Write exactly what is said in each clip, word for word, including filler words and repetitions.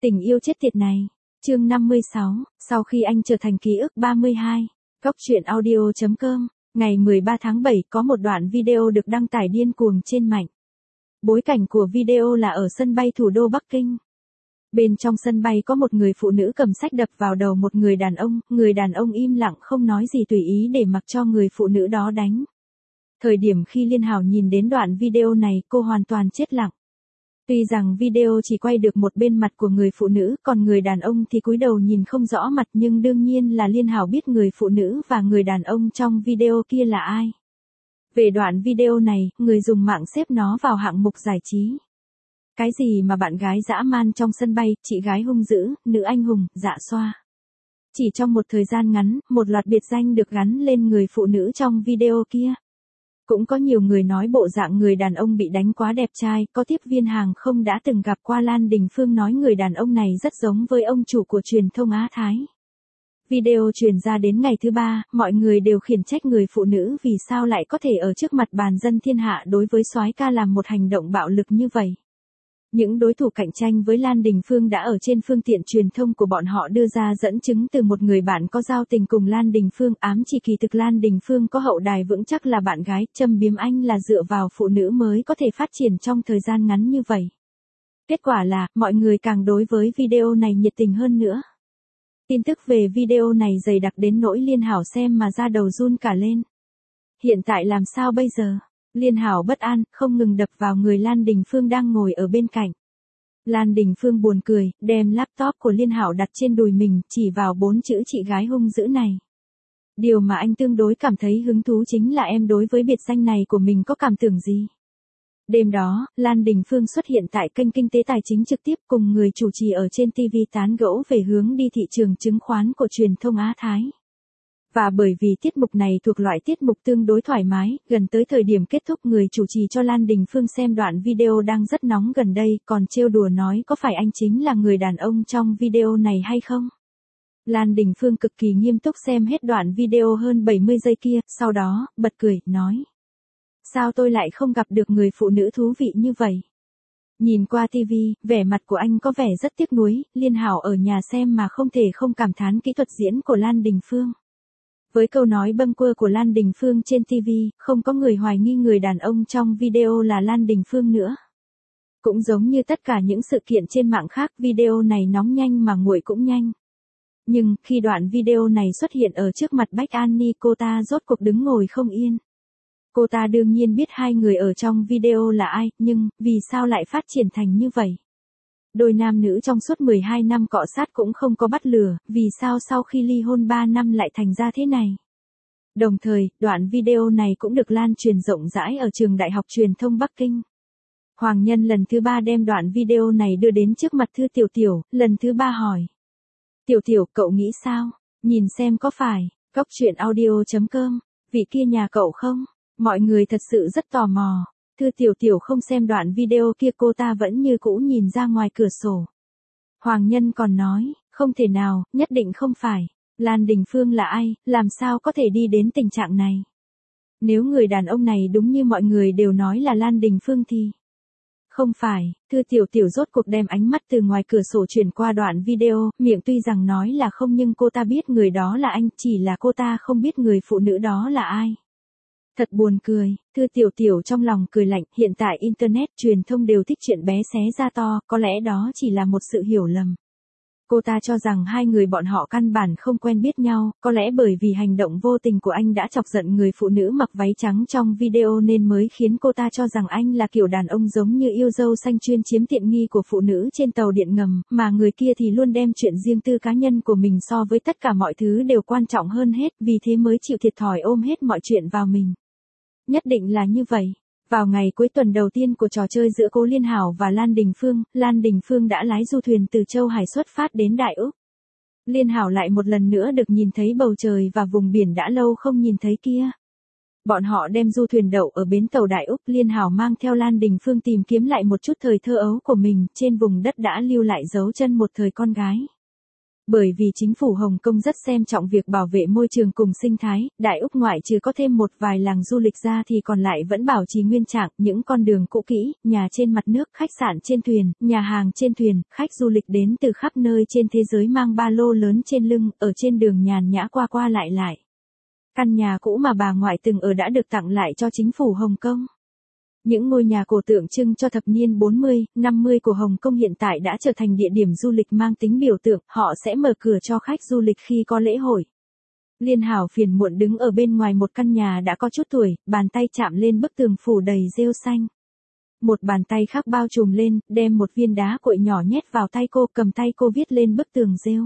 Tình yêu chết tiệt này. Chương năm mươi sáu, sau khi anh trở thành ký ức ba mươi hai. Góc truyện audio chấm com, ngày mười ba tháng bảy có một đoạn video được đăng tải điên cuồng trên mạng. Bối cảnh của video là ở sân bay thủ đô Bắc Kinh. Bên trong sân bay có một người phụ nữ cầm sách đập vào đầu một người đàn ông, người đàn ông im lặng không nói gì tùy ý để mặc cho người phụ nữ đó đánh. Thời điểm khi Liên Hảo nhìn đến đoạn video này, cô hoàn toàn chết lặng. Tuy rằng video chỉ quay được một bên mặt của người phụ nữ, còn người đàn ông thì cúi đầu nhìn không rõ mặt, nhưng đương nhiên là Liên Hảo biết người phụ nữ và người đàn ông trong video kia là ai. Về đoạn video này, người dùng mạng xếp nó vào hạng mục giải trí. Cái gì mà bạn gái dã man trong sân bay, chị gái hung dữ, nữ anh hùng, dạ xoa. Chỉ trong một thời gian ngắn, một loạt biệt danh được gắn lên người phụ nữ trong video kia. Cũng có nhiều người nói bộ dạng người đàn ông bị đánh quá đẹp trai, có tiếp viên hàng không đã từng gặp qua Lan Đình Phương nói người đàn ông này rất giống với ông chủ của truyền thông Á Thái. Video truyền ra đến ngày thứ ba, mọi người đều khiển trách người phụ nữ vì sao lại có thể ở trước mặt bàn dân thiên hạ đối với soái ca làm một hành động bạo lực như vậy. Những đối thủ cạnh tranh với Lan Đình Phương đã ở trên phương tiện truyền thông của bọn họ đưa ra dẫn chứng từ một người bạn có giao tình cùng Lan Đình Phương, ám chỉ kỳ thực Lan Đình Phương có hậu đài vững chắc là bạn gái, châm biếm anh là dựa vào phụ nữ mới có thể phát triển trong thời gian ngắn như vậy. Kết quả là, mọi người càng đối với video này nhiệt tình hơn nữa. Tin tức về video này dày đặc đến nỗi Liên Hảo xem mà da đầu run cả lên. Hiện tại làm sao bây giờ? Liên Hảo bất an, không ngừng đập vào người Lan Đình Phương đang ngồi ở bên cạnh. Lan Đình Phương buồn cười, đem laptop của Liên Hảo đặt trên đùi mình, chỉ vào bốn chữ chị gái hung dữ này. Điều mà anh tương đối cảm thấy hứng thú chính là em đối với biệt danh này của mình có cảm tưởng gì. Đêm đó, Lan Đình Phương xuất hiện tại kênh Kinh tế Tài chính trực tiếp cùng người chủ trì ở trên ti vi tán gẫu về hướng đi thị trường chứng khoán của truyền thông Á Thái. Và bởi vì tiết mục này thuộc loại tiết mục tương đối thoải mái, gần tới thời điểm kết thúc người chủ trì cho Lan Đình Phương xem đoạn video đang rất nóng gần đây, còn trêu đùa nói có phải anh chính là người đàn ông trong video này hay không? Lan Đình Phương cực kỳ nghiêm túc xem hết đoạn video hơn bảy mươi giây kia, sau đó, bật cười, nói. Sao tôi lại không gặp được người phụ nữ thú vị như vậy? Nhìn qua ti vi, vẻ mặt của anh có vẻ rất tiếc nuối, Liên Hảo ở nhà xem mà không thể không cảm thán kỹ thuật diễn của Lan Đình Phương. Với câu nói bâng quơ của Lan Đình Phương trên ti vi, không có người hoài nghi người đàn ông trong video là Lan Đình Phương nữa. Cũng giống như tất cả những sự kiện trên mạng khác, video này nóng nhanh mà nguội cũng nhanh. Nhưng, khi đoạn video này xuất hiện ở trước mặt Bách An Ni, cô ta rốt cuộc đứng ngồi không yên. Cô ta đương nhiên biết hai người ở trong video là ai, nhưng, vì sao lại phát triển thành như vậy? Đôi nam nữ trong suốt mười hai năm cọ sát cũng không có bắt lửa, vì sao sau khi ly hôn ba năm lại thành ra thế này? Đồng thời, đoạn video này cũng được lan truyền rộng rãi ở trường Đại học Truyền thông Bắc Kinh. Hoàng Nhân lần thứ ba đem đoạn video này đưa đến trước mặt Thư Tiểu Tiểu, lần thứ ba hỏi. Tiểu Tiểu, cậu nghĩ sao? Nhìn xem có phải, góc truyện audio chấm com, vị kia nhà cậu không? Mọi người thật sự rất tò mò. Thư Tiểu Tiểu không xem đoạn video kia, cô ta vẫn như cũ nhìn ra ngoài cửa sổ. Hoàng Nhân còn nói, không thể nào, nhất định không phải. Lan Đình Phương là ai, làm sao có thể đi đến tình trạng này? Nếu người đàn ông này đúng như mọi người đều nói là Lan Đình Phương thì... Không phải, Thư Tiểu Tiểu rốt cuộc đem ánh mắt từ ngoài cửa sổ chuyển qua đoạn video, miệng tuy rằng nói là không nhưng cô ta biết người đó là anh, chỉ là cô ta không biết người phụ nữ đó là ai. Thật buồn cười, Thư Tiểu Tiểu trong lòng cười lạnh, hiện tại Internet, truyền thông đều thích chuyện bé xé ra to, có lẽ đó chỉ là một sự hiểu lầm. Cô ta cho rằng hai người bọn họ căn bản không quen biết nhau, có lẽ bởi vì hành động vô tình của anh đã chọc giận người phụ nữ mặc váy trắng trong video nên mới khiến cô ta cho rằng anh là kiểu đàn ông giống như yêu dâu xanh chuyên chiếm tiện nghi của phụ nữ trên tàu điện ngầm, mà người kia thì luôn đem chuyện riêng tư cá nhân của mình so với tất cả mọi thứ đều quan trọng hơn hết, vì thế mới chịu thiệt thòi ôm hết mọi chuyện vào mình. Nhất định là như vậy. Vào ngày cuối tuần đầu tiên của trò chơi giữa cô Liên Hảo và Lan Đình Phương, Lan Đình Phương đã lái du thuyền từ Châu Hải xuất phát đến Đại Úc. Liên Hảo lại một lần nữa được nhìn thấy bầu trời và vùng biển đã lâu không nhìn thấy kia. Bọn họ đem du thuyền đậu ở bến tàu Đại Úc, Liên Hảo mang theo Lan Đình Phương tìm kiếm lại một chút thời thơ ấu của mình, trên vùng đất đã lưu lại dấu chân một thời con gái. Bởi vì chính phủ Hồng Kông rất xem trọng việc bảo vệ môi trường cùng sinh thái, Đại Úc ngoại trừ có thêm một vài làng du lịch ra thì còn lại vẫn bảo trì nguyên trạng, những con đường cũ kỹ, nhà trên mặt nước, khách sạn trên thuyền, nhà hàng trên thuyền, khách du lịch đến từ khắp nơi trên thế giới mang ba lô lớn trên lưng, ở trên đường nhàn nhã qua qua lại lại. Căn nhà cũ mà bà ngoại từng ở đã được tặng lại cho chính phủ Hồng Kông. Những ngôi nhà cổ tượng trưng cho thập niên bốn mươi, năm mươi của Hồng Kông hiện tại đã trở thành địa điểm du lịch mang tính biểu tượng, họ sẽ mở cửa cho khách du lịch khi có lễ hội. Liên Hảo phiền muộn đứng ở bên ngoài một căn nhà đã có chút tuổi, bàn tay chạm lên bức tường phủ đầy rêu xanh. Một bàn tay khác bao trùm lên, đem một viên đá cuội nhỏ nhét vào tay cô, cầm tay cô viết lên bức tường rêu.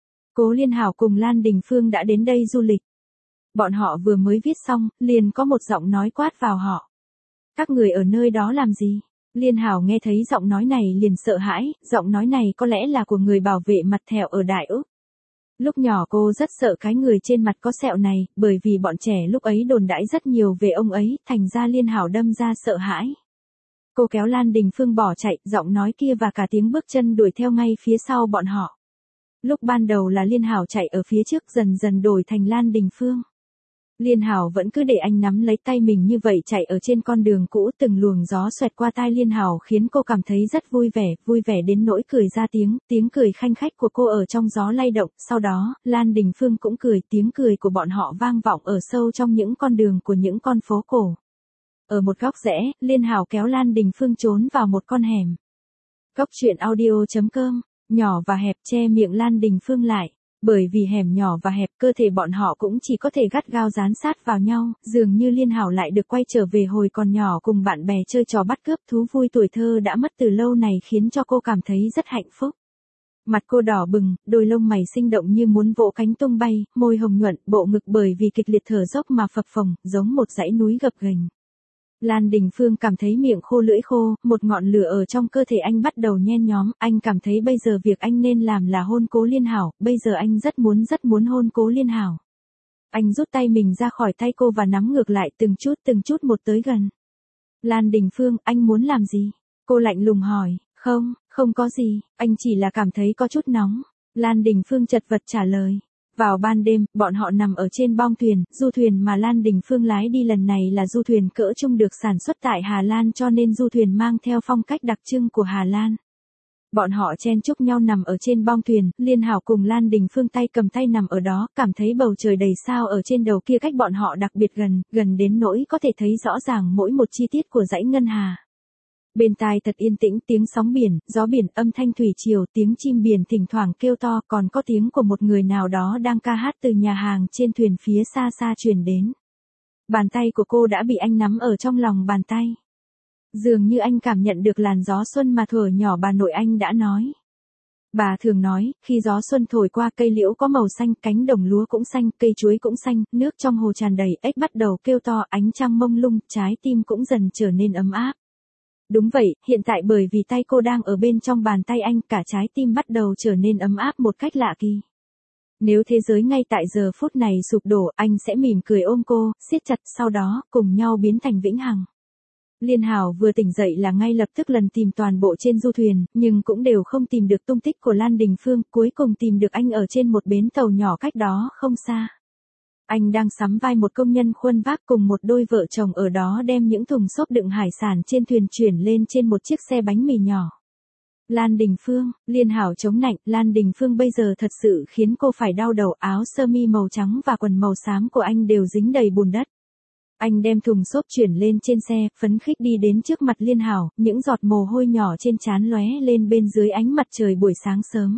Cố Liên Hảo cùng Lan Đình Phương đã đến đây du lịch. Bọn họ vừa mới viết xong, liền có một giọng nói quát vào họ. Các người ở nơi đó làm gì? Liên Hảo nghe thấy giọng nói này liền sợ hãi, giọng nói này có lẽ là của người bảo vệ mặt thẹo ở Đại Úc. Lúc nhỏ cô rất sợ cái người trên mặt có sẹo này, bởi vì bọn trẻ lúc ấy đồn đãi rất nhiều về ông ấy, thành ra Liên Hảo đâm ra sợ hãi. Cô kéo Lan Đình Phương bỏ chạy, giọng nói kia và cả tiếng bước chân đuổi theo ngay phía sau bọn họ. Lúc ban đầu là Liên Hảo chạy ở phía trước, dần dần đổi thành Lan Đình Phương. Liên Hảo vẫn cứ để anh nắm lấy tay mình như vậy chạy ở trên con đường cũ, từng luồng gió xoẹt qua tai Liên Hảo khiến cô cảm thấy rất vui vẻ, vui vẻ đến nỗi cười ra tiếng, tiếng cười khanh khách của cô ở trong gió lay động, sau đó, Lan Đình Phương cũng cười, tiếng cười của bọn họ vang vọng ở sâu trong những con đường của những con phố cổ. Ở một góc rẽ, Liên Hảo kéo Lan Đình Phương trốn vào một con hẻm. Góc truyện audio chấm com, nhỏ và hẹp che miệng Lan Đình Phương lại. Bởi vì hẻm nhỏ và hẹp, cơ thể bọn họ cũng chỉ có thể gắt gao dán sát vào nhau, dường như Liên Hảo lại được quay trở về hồi còn nhỏ cùng bạn bè chơi trò bắt cướp, thú vui tuổi thơ đã mất từ lâu này khiến cho cô cảm thấy rất hạnh phúc. Mặt cô đỏ bừng, đôi lông mày sinh động như muốn vỗ cánh tung bay, môi hồng nhuận, bộ ngực bởi vì kịch liệt thở dốc mà phập phồng, giống một dãy núi gập ghềnh. Lan Đình Phương cảm thấy miệng khô lưỡi khô, một ngọn lửa ở trong cơ thể anh bắt đầu nhen nhóm, anh cảm thấy bây giờ việc anh nên làm là hôn Cố Liên Hảo, bây giờ anh rất muốn rất muốn hôn Cố Liên Hảo. Anh rút tay mình ra khỏi tay cô và nắm ngược lại từng chút từng chút một tới gần. Lan Đình Phương, anh muốn làm gì? Cô lạnh lùng hỏi, không, không có gì, anh chỉ là cảm thấy có chút nóng. Lan Đình Phương chật vật trả lời. Vào ban đêm, bọn họ nằm ở trên bong thuyền, du thuyền mà Lan Đình Phương lái đi lần này là du thuyền cỡ trung được sản xuất tại Hà Lan cho nên du thuyền mang theo phong cách đặc trưng của Hà Lan. Bọn họ chen chúc nhau nằm ở trên bong thuyền, Liên Hảo cùng Lan Đình Phương tay cầm tay nằm ở đó, cảm thấy bầu trời đầy sao ở trên đầu kia cách bọn họ đặc biệt gần, gần đến nỗi có thể thấy rõ ràng mỗi một chi tiết của dãy ngân hà. Bên tai thật yên tĩnh, tiếng sóng biển, gió biển, âm thanh thủy triều, tiếng chim biển thỉnh thoảng kêu to, còn có tiếng của một người nào đó đang ca hát từ nhà hàng trên thuyền phía xa xa truyền đến. Bàn tay của cô đã bị anh nắm ở trong lòng bàn tay. Dường như anh cảm nhận được làn gió xuân mà thuở nhỏ bà nội anh đã nói. Bà thường nói, khi gió xuân thổi qua cây liễu có màu xanh, cánh đồng lúa cũng xanh, cây chuối cũng xanh, nước trong hồ tràn đầy, ếch bắt đầu kêu to, ánh trăng mông lung, trái tim cũng dần trở nên ấm áp. Đúng vậy, hiện tại bởi vì tay cô đang ở bên trong bàn tay anh, cả trái tim bắt đầu trở nên ấm áp một cách lạ kỳ. Nếu thế giới ngay tại giờ phút này sụp đổ, anh sẽ mỉm cười ôm cô, siết chặt, sau đó, cùng nhau biến thành vĩnh hằng. Liên Hảo vừa tỉnh dậy là ngay lập tức lần tìm toàn bộ trên du thuyền, nhưng cũng đều không tìm được tung tích của Lan Đình Phương, cuối cùng tìm được anh ở trên một bến tàu nhỏ cách đó không xa. Anh đang sắm vai một công nhân khuân vác cùng một đôi vợ chồng ở đó đem những thùng xốp đựng hải sản trên thuyền chuyển lên trên một chiếc xe bánh mì nhỏ. Lan Đình Phương, Liên Hảo chống nạnh, Lan Đình Phương bây giờ thật sự khiến cô phải đau đầu, áo sơ mi màu trắng và quần màu xám của anh đều dính đầy bùn đất. Anh đem thùng xốp chuyển lên trên xe, phấn khích đi đến trước mặt Liên Hảo, những giọt mồ hôi nhỏ trên trán lóe lên bên dưới ánh mặt trời buổi sáng sớm.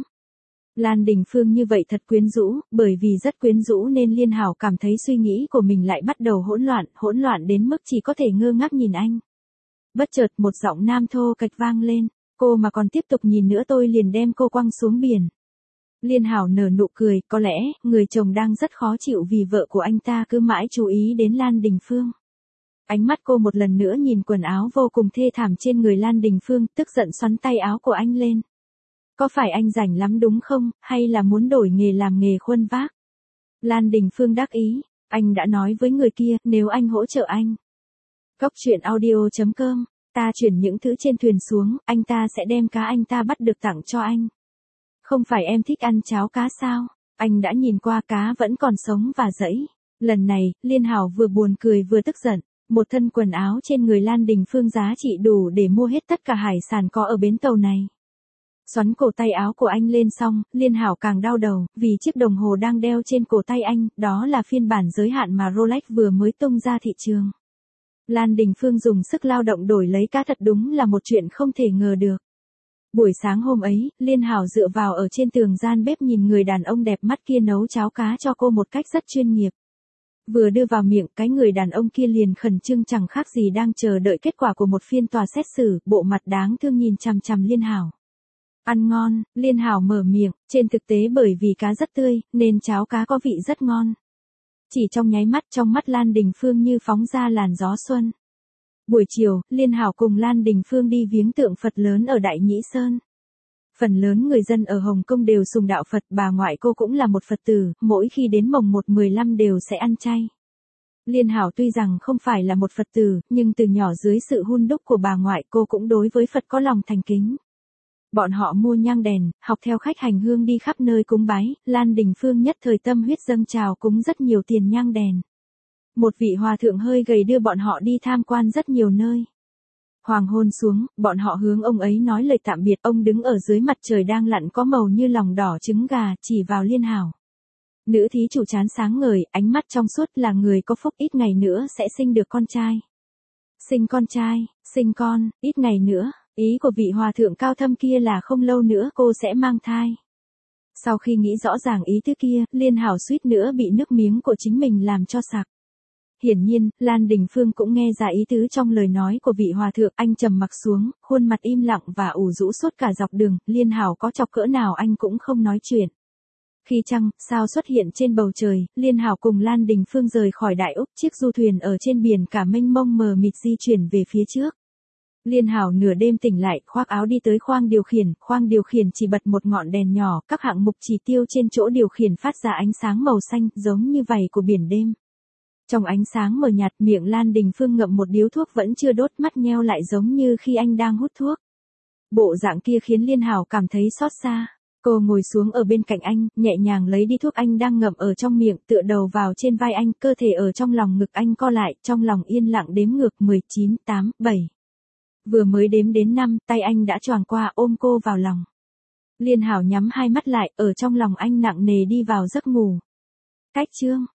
Lan Đình Phương như vậy thật quyến rũ, bởi vì rất quyến rũ nên Liên Hảo cảm thấy suy nghĩ của mình lại bắt đầu hỗn loạn, hỗn loạn đến mức chỉ có thể ngơ ngác nhìn anh. Bất chợt một giọng nam thô kệch vang lên, cô mà còn tiếp tục nhìn nữa tôi liền đem cô quăng xuống biển. Liên Hảo nở nụ cười, có lẽ, người chồng đang rất khó chịu vì vợ của anh ta cứ mãi chú ý đến Lan Đình Phương. Ánh mắt cô một lần nữa nhìn quần áo vô cùng thê thảm trên người Lan Đình Phương, tức giận xoắn tay áo của anh lên. Có phải anh rảnh lắm đúng không, hay là muốn đổi nghề làm nghề khuân vác? Lan Đình Phương đắc ý, anh đã nói với người kia, nếu anh hỗ trợ anh. Góc truyện audio chấm com, ta chuyển những thứ trên thuyền xuống, anh ta sẽ đem cá anh ta bắt được tặng cho anh. Không phải em thích ăn cháo cá sao? Anh đã nhìn qua cá vẫn còn sống và dẫy. Lần này, Liên Hảo vừa buồn cười vừa tức giận. Một thân quần áo trên người Lan Đình Phương giá trị đủ để mua hết tất cả hải sản có ở bến tàu này. Xoắn cổ tay áo của anh lên xong, Liên Hảo càng đau đầu, vì chiếc đồng hồ đang đeo trên cổ tay anh, đó là phiên bản giới hạn mà Rolex vừa mới tung ra thị trường. Lan Đình Phương dùng sức lao động đổi lấy cá thật đúng là một chuyện không thể ngờ được. Buổi sáng hôm ấy, Liên Hảo dựa vào ở trên tường gian bếp nhìn người đàn ông đẹp mắt kia nấu cháo cá cho cô một cách rất chuyên nghiệp. Vừa đưa vào miệng, cái người đàn ông kia liền khẩn trương chẳng khác gì đang chờ đợi kết quả của một phiên tòa xét xử, bộ mặt đáng thương nhìn chằm chằm Liên Hảo. Ăn ngon, Liên Hảo mở miệng, trên thực tế bởi vì cá rất tươi, nên cháo cá có vị rất ngon. Chỉ trong nháy mắt trong mắt Lan Đình Phương như phóng ra làn gió xuân. Buổi chiều, Liên Hảo cùng Lan Đình Phương đi viếng tượng Phật lớn ở Đại Nhĩ Sơn. Phần lớn người dân ở Hồng Kông đều sùng đạo Phật, bà ngoại cô cũng là một Phật tử, mỗi khi đến mồng một mười lăm đều sẽ ăn chay. Liên Hảo tuy rằng không phải là một Phật tử, nhưng từ nhỏ dưới sự hun đúc của bà ngoại cô cũng đối với Phật có lòng thành kính. Bọn họ mua nhang đèn, học theo khách hành hương đi khắp nơi cúng bái, Lan Đình Phương nhất thời tâm huyết dâng trào cúng rất nhiều tiền nhang đèn. Một vị hòa thượng hơi gầy đưa bọn họ đi tham quan rất nhiều nơi. Hoàng hôn xuống, bọn họ hướng ông ấy nói lời tạm biệt, ông đứng ở dưới mặt trời đang lặn có màu như lòng đỏ trứng gà, chỉ vào Liên Hảo. Nữ thí chủ trán sáng ngời, ánh mắt trong suốt, là người có phúc, ít ngày nữa sẽ sinh được con trai. Sinh con trai, sinh con, ít ngày nữa, ý của vị hòa thượng cao thâm kia là không lâu nữa cô sẽ mang thai. Sau khi nghĩ rõ ràng ý tứ kia, Liên Hảo suýt nữa bị nước miếng của chính mình làm cho sặc. Hiển nhiên, Lan Đình Phương cũng nghe ra ý tứ trong lời nói của vị hòa thượng, anh trầm mặc xuống, khuôn mặt im lặng và ủ rũ suốt cả dọc đường, Liên Hảo có chọc cỡ nào anh cũng không nói chuyện. Khi trăng, sao xuất hiện trên bầu trời, Liên Hảo cùng Lan Đình Phương rời khỏi Đại Úc, chiếc du thuyền ở trên biển cả mênh mông mờ mịt di chuyển về phía trước. Liên Hảo nửa đêm tỉnh lại, khoác áo đi tới khoang điều khiển, khoang điều khiển chỉ bật một ngọn đèn nhỏ, các hạng mục chỉ tiêu trên chỗ điều khiển phát ra ánh sáng màu xanh, giống như vảy của biển đêm. Trong ánh sáng mờ nhạt, miệng Lan Đình Phương ngậm một điếu thuốc vẫn chưa đốt, mắt nheo lại giống như khi anh đang hút thuốc. Bộ dạng kia khiến Liên Hảo cảm thấy xót xa. Cô ngồi xuống ở bên cạnh anh, nhẹ nhàng lấy đi thuốc anh đang ngậm ở trong miệng, tựa đầu vào trên vai anh, cơ thể ở trong lòng ngực anh co lại, trong lòng yên lặng đếm ngược mười chín, tám, bảy. Vừa mới đếm đến năm, tay anh đã choàng qua ôm cô vào lòng. Liên Hảo nhắm hai mắt lại, ở trong lòng anh nặng nề đi vào giấc ngủ. Cách chương